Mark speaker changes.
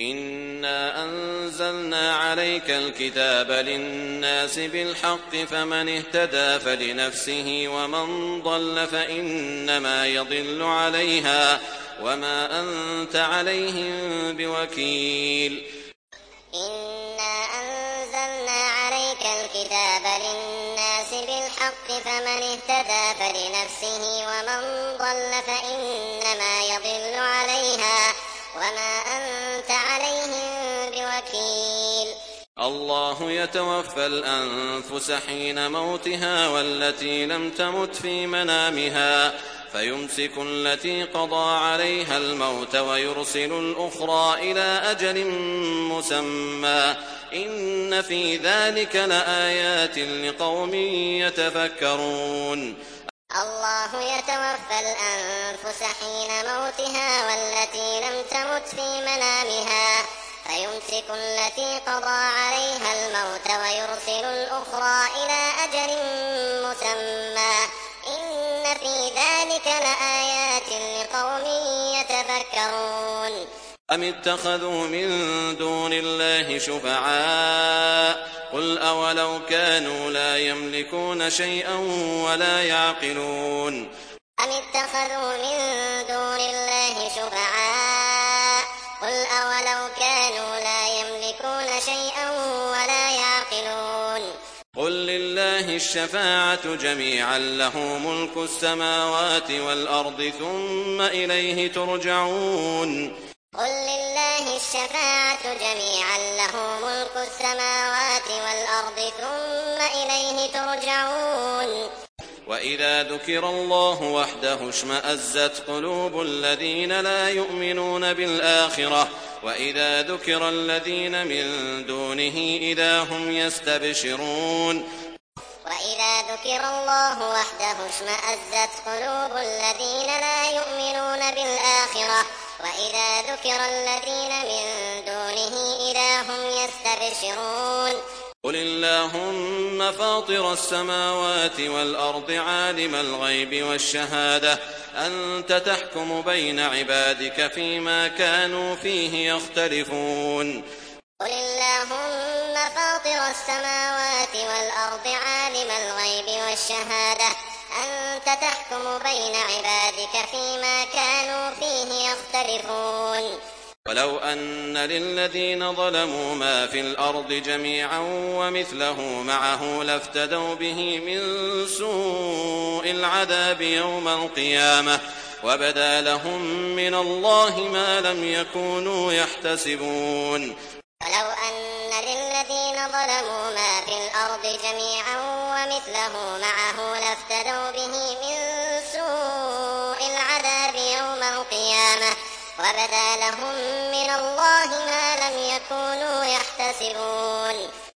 Speaker 1: إنا أنزلنا عليك الكتاب للناس بالحق فمن اهتدى فلنفسه ومن ضل فإنما يضل عليها وما أنت عليهم بوكيل.
Speaker 2: إنا أنزلنا عليك الكتاب للناس بالحق فمن اهتدى فلنفسه ومن ضل فإنما يضل عليها وما أنت عليهم بوكيل.
Speaker 1: الله يتوفى الأنفس حين موتها والتي لم تمت في منامها فيمسك التي قضى عليها الموت ويرسل الأخرى إلى أجل مسمى إن في ذلك لآيات لقوم يتفكرون.
Speaker 2: الله يتوفى الأنفس حين موتها والتي لم تمت في منامها فيمسك التي قضى عليها الموت ويرسل الأخرى إلى أجل مسمى إن في ذلك لآيات لقوم يتفكرون.
Speaker 1: أم اتخذوا من دون الله شفعاء قل أولو كانوا لا يملكون شيئا ولا يعقلون.
Speaker 2: أم اتخذوا من دون الله شفعاء قل أولو كانوا لا يملكون شيئا ولا يعقلون.
Speaker 1: قل لله الشفاعة جميعا له ملك السماوات والأرض ثم إليه ترجعون.
Speaker 2: قل لله الشفاعة جميعا له ملك السماوات والأرض ثم إليه ترجعون.
Speaker 1: وإذا ذكر الله وحده اشمأزت قلوب الذين لا يؤمنون بالآخرة وإذا ذكر الذين من دونه إذا هم يستبشرون.
Speaker 2: وإذا ذكر الله وحده اشمأزت قلوب الذين لا يؤمنون بالآخرة وإذا ذكر الذين من دونه إذا هم يستبشرون.
Speaker 1: قل اللهم فاطر السماوات والأرض عالم الغيب والشهادة أنت تحكم بين عبادك فيما كانوا فيه يختلفون.
Speaker 2: قل اللهم فاطر السماوات والأرض عالم الغيب والشهادة أنت تحكم بين عبادك فيما كانوا فيه يختلفون.
Speaker 1: ولو أن للذين ظلموا ما في الأرض جميعا ومثله معه لافتدوا به من سوء العذاب يوم القيامة وبدا لهم من الله ما لم يكونوا يحتسبون.
Speaker 2: ولو أن للذين ظلموا ما في الأرض جميعا ومثله معه لافتدوا به من سوء العذاب يوم القيامة وبدا لهم من الله ما لم يكونوا يحتسبون.